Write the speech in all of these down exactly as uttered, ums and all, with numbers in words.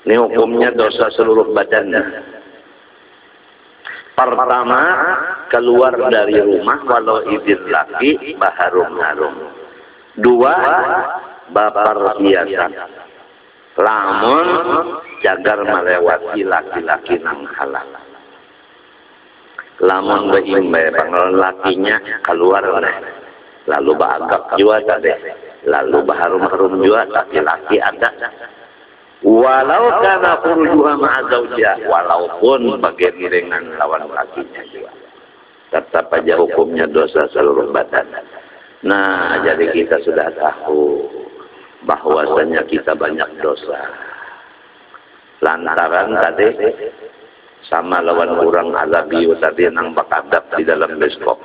Ini hukumnya dosa seluruh badannya. Pertama, keluar dari rumah walau izin laki baharum-harum. Dua, babar hiasan. Lamun jagar melewati laki-laki nang halal. Lamun beimbe pangalan lakinya keluar oleh. Lalu baagak jua tadi. Lalu baharum-harum jua laki-laki ada. Walau kana furjuha ma'azawjah, walaupun bagian dengan lawan lakinya juga, tetap aja hukumnya dosa seluruh badan. Nah, jadi kita sudah tahu bahwasanya kita banyak dosa. Lantaran tadi sama lawan orang azabiyu tadi nang bakadab di dalam bioskop.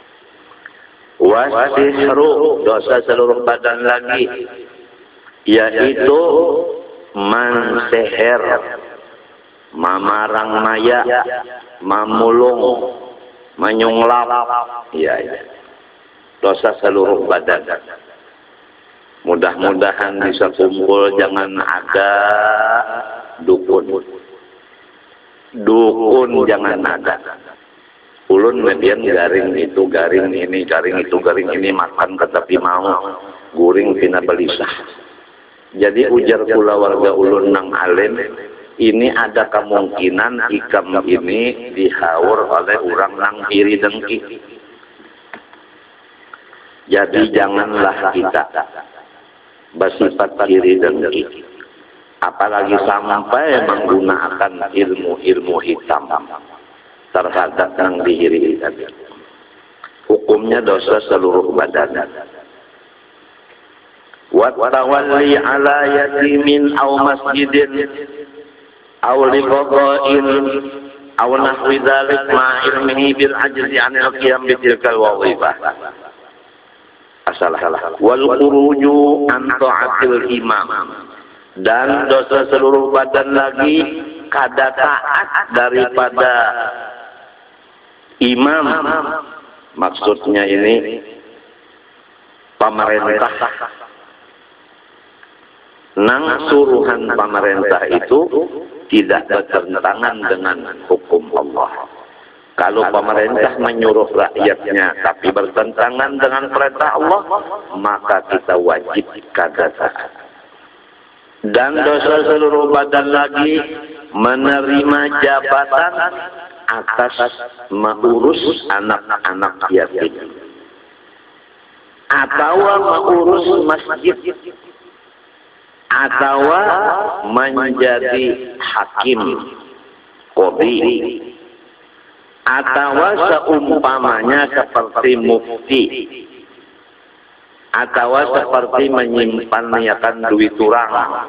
Wasihru, dosa seluruh badan lagi, yaitu manseher, mamarang maya, mamulung, menyunglap, ya, ya. Dosa seluruh badan. Mudah-mudahan bisa kumpul, jangan ada dukun. Dukun jangan ada. Ulun median garing itu, garing ini, garing itu, garing ini, makan tetapi mau, guring pina belisah. Jadi ujar pula warga ulun nang alim, ini ada kemungkinan ikam ini dihaur oleh orang nang iri dengki. Jadi janganlah kita bersifat iri dengki, apalagi sampai menggunakan ilmu-ilmu hitam terhadap nang diiri tadi. Hukumnya dosa seluruh badan. Watawalli ala yatimin aw masjidin aw liqada'in aw nahwi dzalik ma ilmihi bil ajzi 'anil qiyam bi tilkal wadhifah. Asalah wal khuruju an ta'atil imam, dan dosa seluruh badan lagi kada taat daripada imam. Maksudnya ini pemerintah. Nang suruhan pemerintah itu tidak bertentangan dengan hukum Allah. Kalau pemerintah menyuruh rakyatnya tapi bertentangan dengan perintah Allah, maka kita wajib kada taat. Dan dosa seluruh badan lagi menerima jabatan atas mengurus anak-anak yatim atau mengurus masjid, atau menjadi hakim qadhi, atau seumpamanya seperti mufti, atau seperti menyimpan niatan duit orang.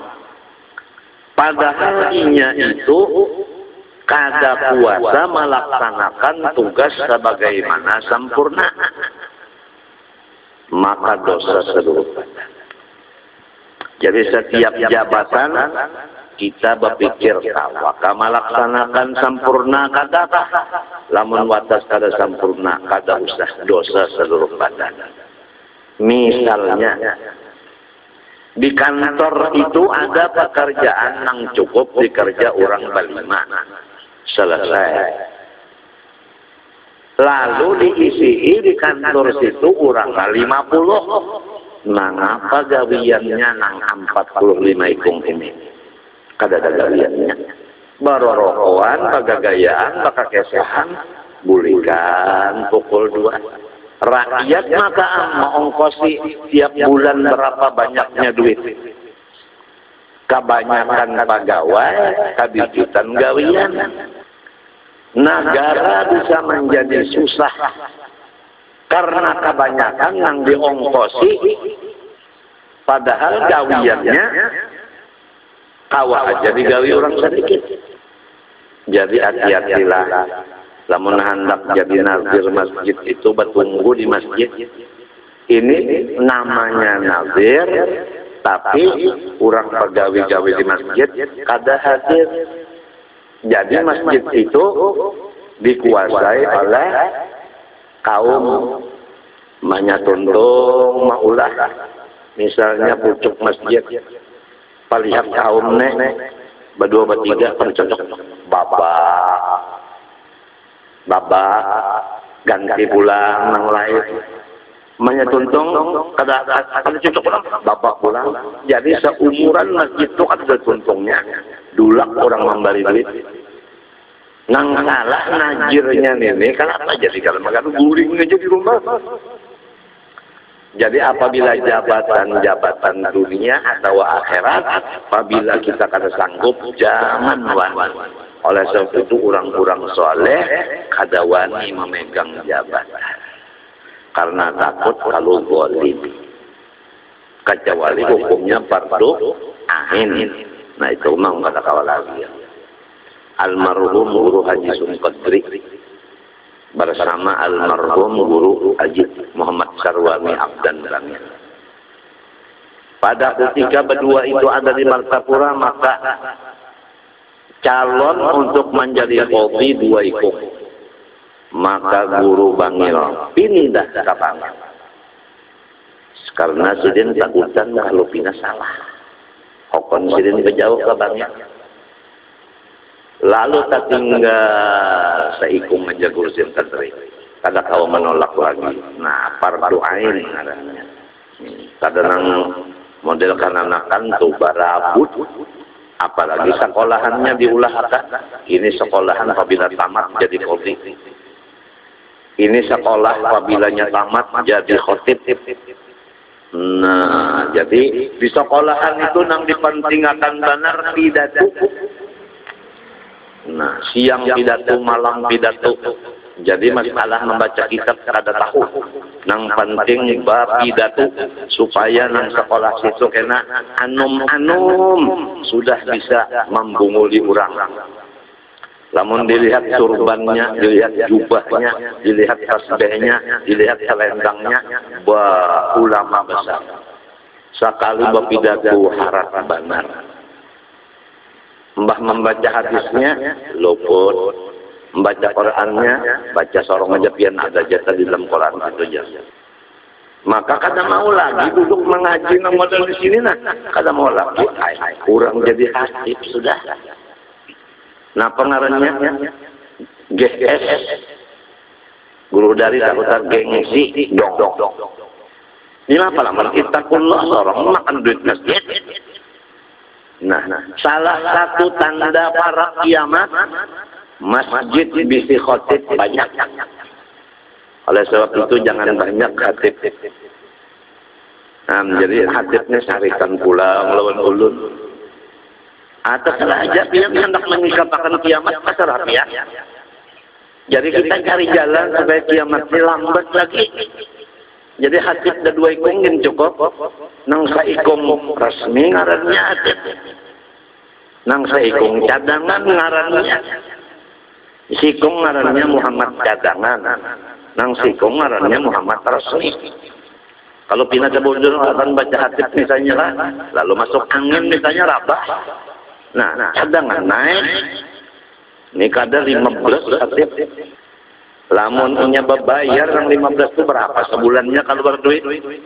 Padahal inya itu kada kuasa melaksanakan tugas sebagaimana sempurna, maka dosa seluruh badan. Jadi setiap jabatan kita berpikir tawaka melaksanakan sempurna kadakah, lamun watas kada sempurna kada usah dosa seluruh badan. Misalnya di kantor itu ada pekerjaan yang cukup dikerja orang berlima, selesai. Lalu diisi di kantor situ orang lima puluh. Nang apa gawiannya nang empat puluh lima ikung ini? Kada ada gawiannya. Barorokoan, pagagayaan, pakakesehan, bulikan, pukul dua. Rakyat maka mengongkosi tiap bulan berapa banyaknya duit. Kebanyakan pegawai, kabijutan gawian. Negara bisa menjadi susah karena kebanyakan yang diongkosi, padahal gawiannya kawa aja digawi orang sedikit. Jadi hati-hatilah, lamun hendak jadi nazir masjid itu bertunggu di masjid. Ini namanya nazir, tapi orang pegawai-gawi di masjid kada hadir. Jadi masjid itu dikuasai oleh kaum manyatuntung maulah, misalnya pucuk masjid, palihat kaum nenek berdua bertiga kan cocok. Babak, babak, ganti pulang nang lain. Manya tuntung, kada kada cocok pulang, babak pulang. Jadi seumuran masjid itu kan ada tuntungnya. Dulak orang memberi duit. Nang salah najirnya ini, kenapa jadi kalau makan guring aja di rumah? Jadi apabila jabatan-jabatan dunia atau akhirat, apabila kita kada sanggup, jangan wani. Oleh sebab itu orang-orang soleh kada wani memegang jabatan. Karena takut kalau zalim. Kecuali hukumnya fardu ain. Nah itu memang kada kawal lagi. Almarhum Guru Haji Sumqadri bersama almarhum Guru Haji Muhammad Sarwani Abdan Rangil. Pada ketika berdua itu ada di Martapura, maka calon untuk menjadi qadhi dua ikut. Maka Guru Bangil pindah ke Bangil. Karena sidin takutan kalau pindah salah. Hokon sidin kejauh ke Bangil. Lalu tak tinggal seikung aja Guru Sintadri. Kada kau menolak lagi. Nah, fardu ain ngarannya. Kadang model kananakan tuh barabut. Apalagi sekolahannya diulahkan. Ini sekolahan apabila tamat jadi qadhi. Ini sekolah apabila tamat jadi khotib. Nah, jadi di sekolahan itu nang dipentingkan benar pidato. Nah, siang pidato, malam pidato. Jadi masalah membaca kitab kada tahu. Nang penting bab pidato supaya nang sekolah situ kena anum-anum sudah bisa membunguli orang. Lamun dilihat surbannya, dilihat jubahnya, dilihat tasbihnya, dilihat selendangnya, bah ulama besar. Sekali berpidato harap benar. Mbah membaca hadisnya, luput. Membaca Qurannya, baca sorong aja pian ada jatah di dalam Quran itu aja. Maka kada mau lagi duduk mengaji nang model di sini nah, kada mau lagi. Ay, kurang jadi hasib sudah. Nah pengarannya G S Guru dari takutan gengsi dong dong dong. Ini apa lah? Kita kulo sorong makan duit masjid. Nah, nah, salah satu tanda para kiamat masjid bisi khotib banyak. Oleh sebab itu jangan banyak khatib. Nah, jadi khatibnya sarikan pulang lawan ulun. Atau saja dia hendak menyikapakan kiamat pasar ya. Jadi kita cari jalan supaya kiamatnya lambat lagi. Jadi khatib ada dua ikung yang cukup. Nang saikung resmi ngarannya khatib. Nang saikung cadangan ngarannya. Sikung ngarannya Muhammad cadangan. Nang sikung ngarannya Muhammad resmi. Kalau pindah ke Bojong akan baca khatib misalnya lah. Lalu masuk angin misalnya rabah. Nah, cadangan naik. Ini kadar lima belas khatib. Lamun punya bebayar yang lima belas itu berapa sebulannya kalau berduit?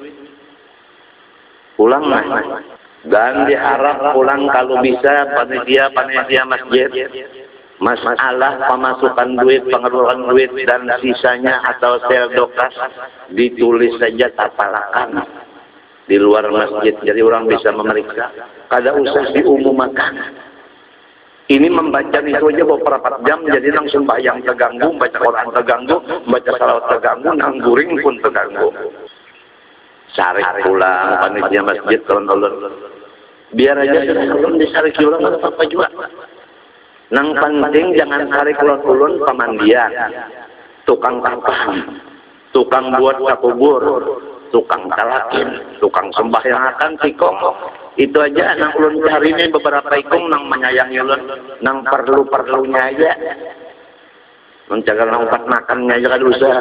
Pulang lah. Dan diharap pulang kalau bisa panitia-panitia masjid. Masalah pemasukan duit, pengeluaran duit dan sisanya atau seldokas ditulis saja tapalakan di luar masjid. Jadi orang bisa memeriksa. Kada usah diumumkan. Ini membaca itu aja beberapa jam, jadi nang sembahyang terganggu, baca Quran terganggu, baca salawat terganggu, nang guring pun terganggu. Sarik pulang panitia masjid kalau biar aja sebelum disarik pulang atau apa juga. Nang penting jangan sarik ulun pemandian, tukang kampang, tukang buat kubur, tukang talakin, tukang sembahyangakan tikong. Itu aja nang ulun cari ini beberapa ikung nang menyayangi ulun, nang perlu-perlunya aja. Menjaga nang empat makannya aja kan usah.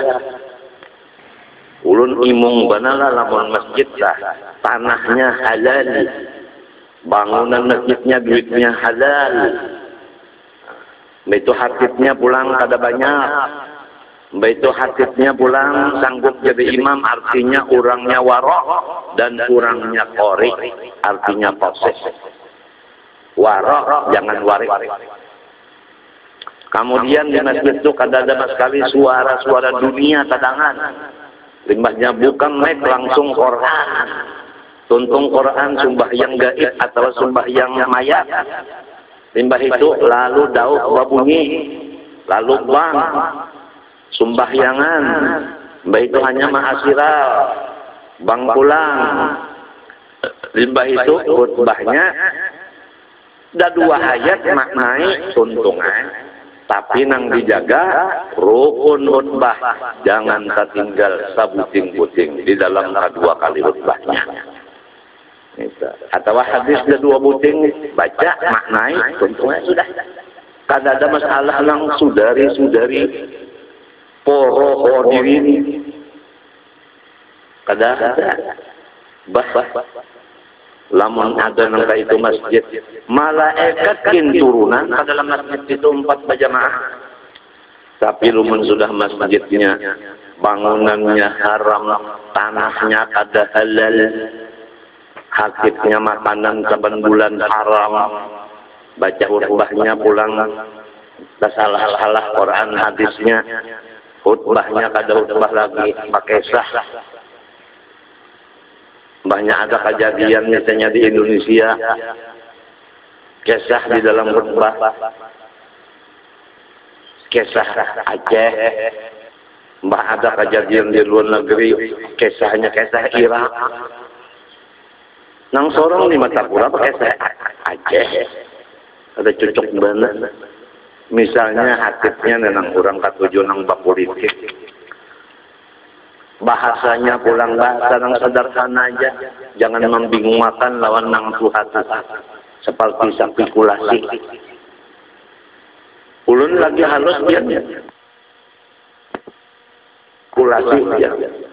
Ulun imung banala lamun masjid lah, tanahnya halal. Bangunan masjidnya duitnya halal. Itu hatibnya pulang kada banyak. Itu hatibnya pulang sanggup jadi imam, artinya orangnya warok dan orangnya qori, artinya proses. warok, jangan warik. Kemudian di masjid itu kadang-kadang sekali suara-suara dunia kadangan. Limbahnya bukan mic, langsung Quran. Tuntung Quran, sembahyang gaib atau sembahyang mayat. Limbah itu lalu daud babunyi, lalu bang, sembahyangan. Limbah itu hanya ma'asiral, bang pulang. Limbah itu khutbahnya ada dua ayat maknai tuntungan. Tapi nang dijaga rukun khutbah, jangan tertinggal sabuting-buting di dalam kedua kali khutbahnya. Atau hadis kedua buting baca maknai tentunya sudah. Kada ada masalah lang sudari-sudari poro hadirin. Kada ada. Bah lamun ada nang itu masjid, malaikat kin turunan ke dalam masjid itu empat berjamaah. Tapi lumun sudah masjidnya, bangunannya haram, tanahnya kada halal, hakiknya makanan saban bulan haram, baca khutbahnya pulang salah-salah Quran hadisnya, khutbahnya kada khutbah lagi pakai sah. Banyak ada kejadian misalnya di Indonesia, kisah di dalam khutbah, kisah Aceh, mbah ada kejadian di luar negeri, kisahnya kisah Irak. Nang sorong di mata pura pakai kisah Aceh, ada cocok banget. Misalnya hatipnya nenang kurang katujuh nang bab politik. Bahasanya pulang bahasa yang sederhana aja, jangan membingungkan lawan nang hati seperti spekulasi. Ulun lagi halus dia, spekulasi dia.